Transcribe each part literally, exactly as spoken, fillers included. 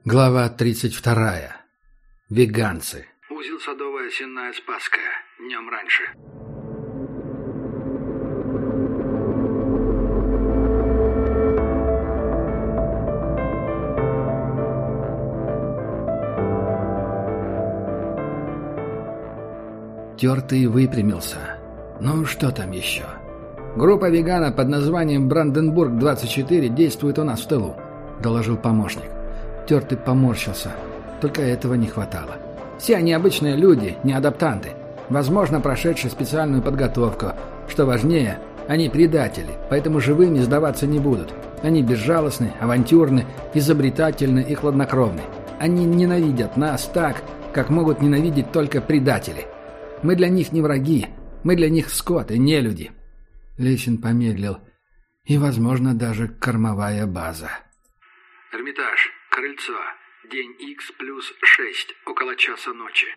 Глава тридцать вторая. Веганцы. Узел Садовая Сенная Спасская. Днем раньше. Тертый выпрямился. Ну, что там еще? Группа вегана под названием «Бранденбург двадцать четыре» действует у нас в тылу, доложил помощник. Тертый поморщился. Только этого не хватало. Все они обычные люди, не адаптанты. Возможно, прошедшие специальную подготовку. Что важнее, они предатели, поэтому живыми сдаваться не будут. Они безжалостны, авантюрны, изобретательны и хладнокровны. Они ненавидят нас так, как могут ненавидеть только предатели. Мы для них не враги, мы для них скот и нелюди. Лесин помедлил. И, возможно, даже кормовая база. Эрмитаж. Крыльцо. День Х плюс шесть. Около часа ночи.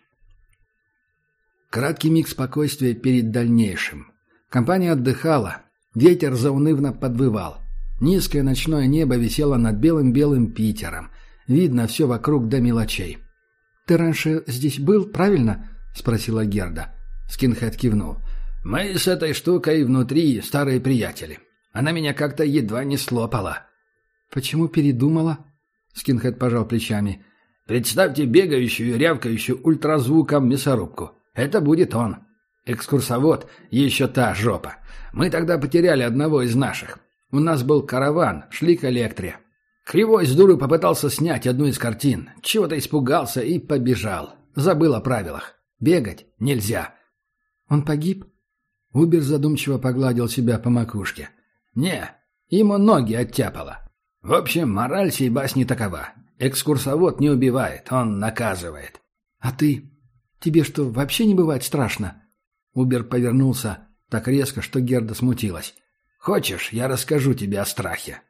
Краткий миг спокойствия перед дальнейшим. Компания отдыхала. Ветер заунывно подвывал. Низкое ночное небо висело над белым-белым Питером. Видно все вокруг до мелочей. «Ты раньше здесь был, правильно?» — спросила Герда. Скинхед кивнул. «Мы с этой штукой внутри старые приятели. Она меня как-то едва не слопала». «Почему передумала?» Скинхед пожал плечами. «Представьте бегающую, рявкающую ультразвуком мясорубку. Это будет он. Экскурсовод — еще та жопа. Мы тогда потеряли одного из наших. У нас был караван, шли к Электре. Кривой с дуру попытался снять одну из картин. Чего-то испугался и побежал. Забыл о правилах. Бегать нельзя». «Он погиб?» Убер задумчиво погладил себя по макушке. «Не, ему ноги оттяпало. В общем, мораль сей басни такова. Экскурсовод не убивает, он наказывает». «А ты? Тебе что, вообще не бывает страшно?» Убер повернулся так резко, что Герда смутилась. «Хочешь, я расскажу тебе о страхе?»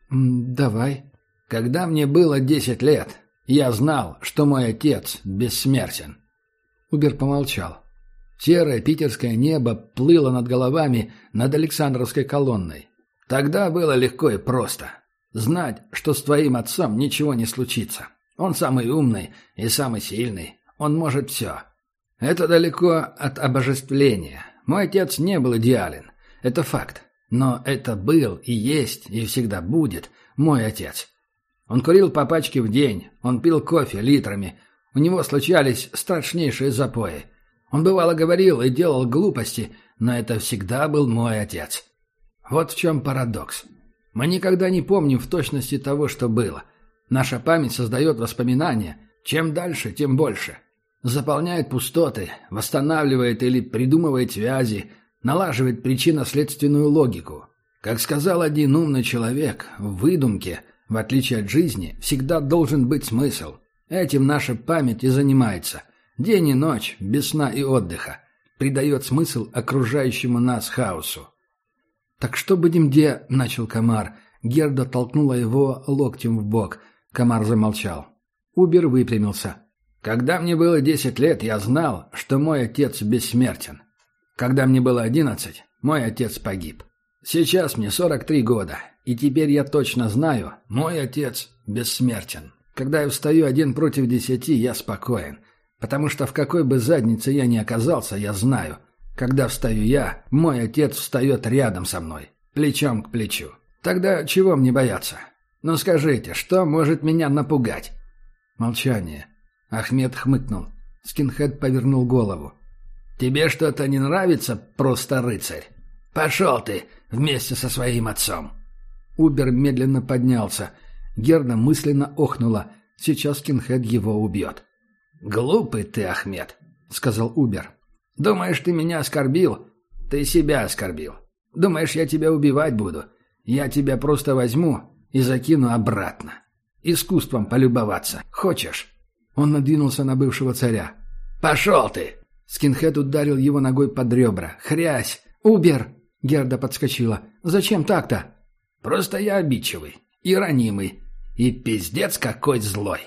М, «Давай». «Когда мне было десять лет, я знал, что мой отец бессмертен». Убер помолчал. Серое питерское небо плыло над головами над Александровской колонной. Тогда было легко и просто. Знать, что с твоим отцом ничего не случится. Он самый умный и самый сильный. Он может все. Это далеко от обожествления. Мой отец не был идеален. Это факт. Но это был и есть, и всегда будет мой отец. Он курил по пачке в день. Он пил кофе литрами. У него случались страшнейшие запои. Он бывало говорил и делал глупости, но это всегда был мой отец. Вот в чем парадокс. Мы никогда не помним в точности того, что было. Наша память создает воспоминания. Чем дальше, тем больше. Заполняет пустоты, восстанавливает или придумывает связи, налаживает причинно-следственную логику. Как сказал один умный человек, в выдумке, в отличие от жизни, всегда должен быть смысл. Этим наша память и занимается. День и ночь, без сна и отдыха. Придает смысл окружающему нас хаосу. «Так что будем де...» — начал Комар. Герда толкнула его локтем в бок. Комар замолчал. Убер выпрямился. «Когда мне было десять лет, я знал, что мой отец бессмертен. Когда мне было одиннадцать, мой отец погиб. Сейчас мне сорок три года, и теперь я точно знаю, мой отец бессмертен. Когда я встаю один против десяти, я спокоен. Потому что в какой бы заднице я ни оказался, я знаю, когда встаю я, мой отец встает рядом со мной, плечом к плечу. Тогда чего мне бояться? Ну скажите, что может меня напугать?» Молчание. Ахмед хмыкнул. Скинхед повернул голову. «Тебе что-то не нравится, просто рыцарь? Пошел ты вместе со своим отцом!» Убер медленно поднялся. Герда мысленно охнула. Сейчас Скинхед его убьет. «Глупый ты, Ахмед», — сказал Убер. «Думаешь, ты меня оскорбил? Ты себя оскорбил. Думаешь, я тебя убивать буду? Я тебя просто возьму и закину обратно. Искусством полюбоваться. Хочешь?» Он надвинулся на бывшего царя. «Пошел ты!» Скинхед ударил его ногой под ребра. «Хрясь! Убер!» Герда подскочила. «Зачем так-то?» «Просто я обидчивый и ранимый. И пиздец какой злой!»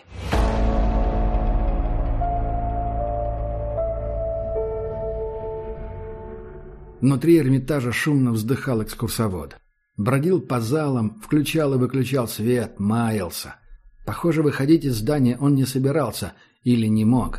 Внутри Эрмитажа шумно вздыхал экскурсовод. Бродил по залам, включал и выключал свет, маялся. Похоже, выходить из здания он не собирался или не мог.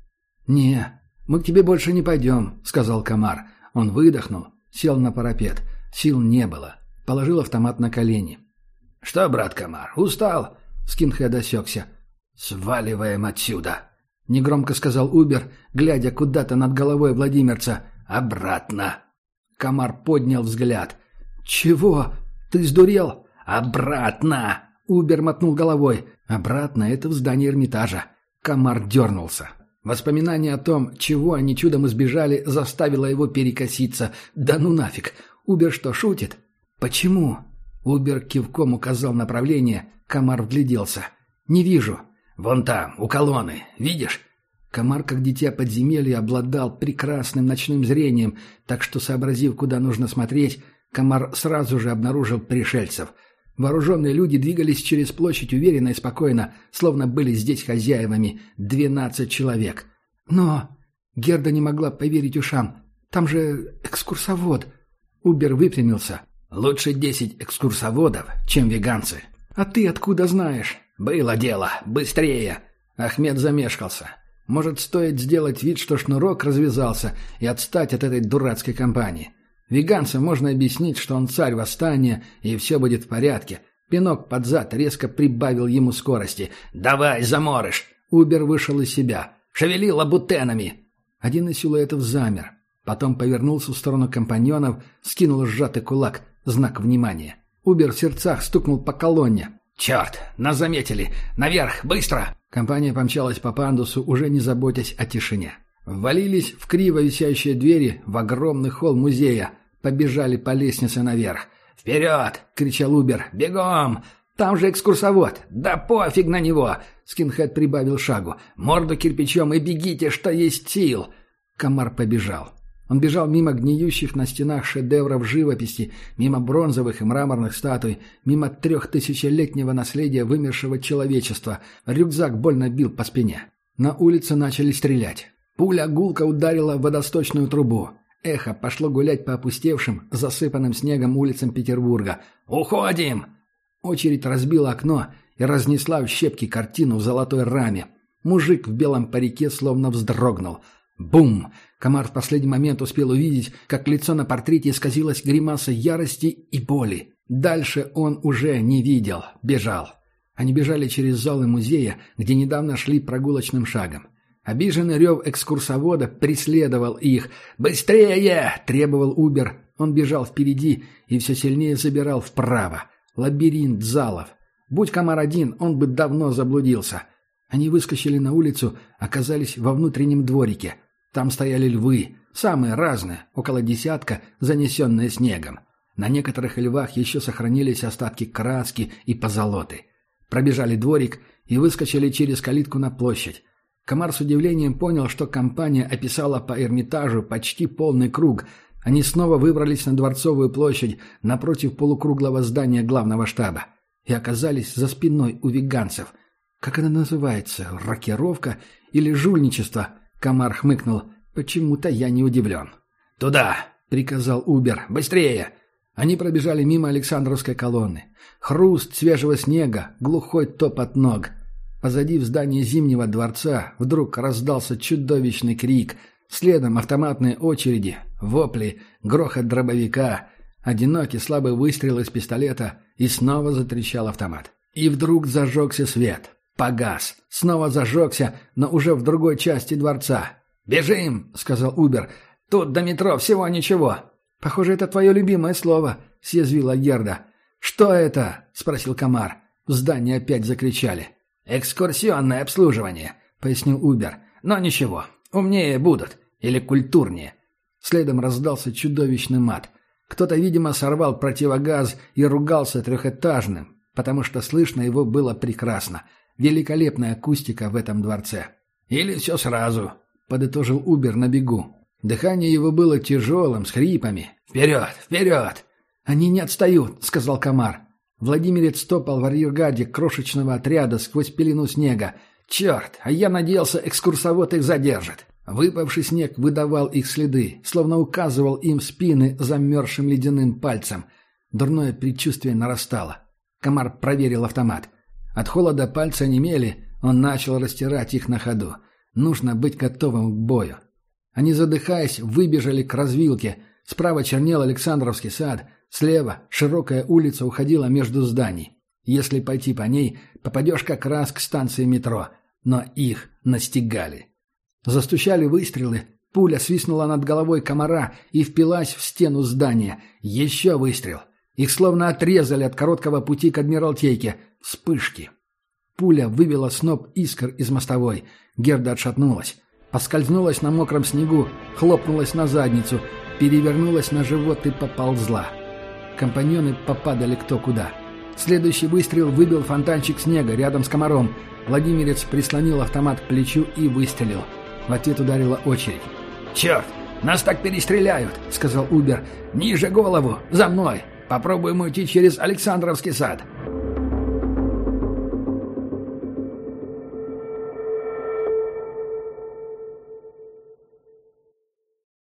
«Не, мы к тебе больше не пойдем», — сказал Комар. Он выдохнул, сел на парапет. Сил не было. Положил автомат на колени. «Что, брат Комар, устал?» Скинхед осекся. «Сваливаем отсюда», — негромко сказал Убер, глядя куда-то над головой владимирца. «Обратно». Комар поднял взгляд. «Чего? Ты сдурел?» «Обратно!» — Убер мотнул головой. «Обратно — это в здании Эрмитажа». Комар дернулся. Воспоминание о том, чего они чудом избежали, заставило его перекоситься. «Да ну нафиг! Убер что, шутит?» «Почему?» Убер кивком указал направление. Комар вгляделся. «Не вижу». «Вон там, у колонны. Видишь?» Комар, как дитя подземелья, обладал прекрасным ночным зрением, так что, сообразив, куда нужно смотреть, Комар сразу же обнаружил пришельцев. Вооруженные люди двигались через площадь уверенно и спокойно, словно были здесь хозяевами. Двенадцать человек. «Но...» Герда не могла поверить ушам. «Там же экскурсовод». Убер выпрямился. «Лучше десять экскурсоводов, чем веганцы». «А ты откуда знаешь?» «Было дело. Быстрее!» Ахмед замешкался. «Может, стоит сделать вид, что шнурок развязался, и отстать от этой дурацкой компании?» Веганцам можно объяснить, что он царь восстания, и все будет в порядке. Пинок под зад резко прибавил ему скорости. «Давай, заморыш!» Убер вышел из себя. «Шевели лабутенами!» Один из силуэтов замер. Потом повернулся в сторону компаньонов, скинул сжатый кулак. Знак внимания. Убер в сердцах стукнул по колонне. «Черт! Нас заметили! Наверх! Быстро!» Компания помчалась по пандусу, уже не заботясь о тишине. Ввалились в криво висящие двери в огромный холл музея. Побежали по лестнице наверх. «Вперед!» — кричал Убер. «Бегом! Там же экскурсовод! Да пофиг на него!» Скинхед прибавил шагу. «Морду кирпичом и бегите, что есть сил!» Комар побежал. Он бежал мимо гниющих на стенах шедевров живописи, мимо бронзовых и мраморных статуй, мимо трехтысячелетнего наследия вымершего человечества. Рюкзак больно бил по спине. На улице начали стрелять. Пуля гулко ударила в водосточную трубу. Эхо пошло гулять по опустевшим, засыпанным снегом улицам Петербурга. «Уходим!» Очередь разбила окно и разнесла в щепки картину в золотой раме. Мужик в белом парике словно вздрогнул. Бум! Комар в последний момент успел увидеть, как лицо на портрете исказилось гримасой ярости и боли. Дальше он уже не видел, бежал. Они бежали через залы музея, где недавно шли прогулочным шагом. Обиженный рев экскурсовода преследовал их. «Быстрее!» — требовал Убер. Он бежал впереди и все сильнее забирал вправо. Лабиринт залов. Будь Комар один, он бы давно заблудился. Они выскочили на улицу, оказались во внутреннем дворике. Там стояли львы, самые разные, около десятка, занесенные снегом. На некоторых львах еще сохранились остатки краски и позолоты. Пробежали дворик и выскочили через калитку на площадь. Комар с удивлением понял, что компания описала по Эрмитажу почти полный круг. Они снова выбрались на Дворцовую площадь напротив полукруглого здания главного штаба и оказались за спиной у веганцев. Как это называется? Рокировка или жульничество? Комар хмыкнул. Почему-то я не удивлен. «Туда!» — приказал Убер. «Быстрее!» Они пробежали мимо Александровской колонны. Хруст свежего снега, глухой топот ног. Позади в здании Зимнего дворца вдруг раздался чудовищный крик. Следом автоматные очереди, вопли, грохот дробовика, одинокий слабый выстрел из пистолета, и снова затрещал автомат. И вдруг зажегся свет. Погас. Снова зажегся, но уже в другой части дворца. «Бежим!» — сказал Убер. «Тут до метро всего ничего». «Похоже, это твое любимое слово», — съязвила Герда. «Что это?» — спросил Комар. В здании опять закричали. «Экскурсионное обслуживание», — пояснил Убер. «Но ничего, умнее будут. Или культурнее». Следом раздался чудовищный мат. Кто-то, видимо, сорвал противогаз и ругался трехэтажным, потому что слышно его было прекрасно. Великолепная акустика в этом дворце. «Или все сразу», — подытожил Убер на бегу. Дыхание его было тяжелым, с хрипами. «Вперед! Вперед!» «Они не отстают», — сказал Комар. Владимирец топал в арьергарде крошечного отряда сквозь пелену снега. «Черт! А я надеялся, экскурсовод их задержит». Выпавший снег выдавал их следы, словно указывал им в спины замерзшим ледяным пальцем. Дурное предчувствие нарастало. Комар проверил автомат. От холода пальцы онемели, он начал растирать их на ходу. Нужно быть готовым к бою. Они, задыхаясь, выбежали к развилке. Справа чернел Александровский сад, слева широкая улица уходила между зданий. Если пойти по ней, попадешь как раз к станции метро. Но их настигали. Застучали выстрелы, пуля свистнула над головой комара и впилась в стену здания. Еще выстрел. Их словно отрезали от короткого пути к Адмиралтейке. Вспышки. Пуля выбила сноп искр из мостовой. Герда отшатнулась. Поскользнулась на мокром снегу, хлопнулась на задницу, перевернулась на живот и поползла. Компаньоны попадали кто куда. Следующий выстрел выбил фонтанчик снега рядом с комаром. Владимирец прислонил автомат к плечу и выстрелил. В ответ ударила очередь. «Черт! Нас так перестреляют!» — сказал Убер. «Ниже голову! За мной! Попробуем уйти через Александровский сад!»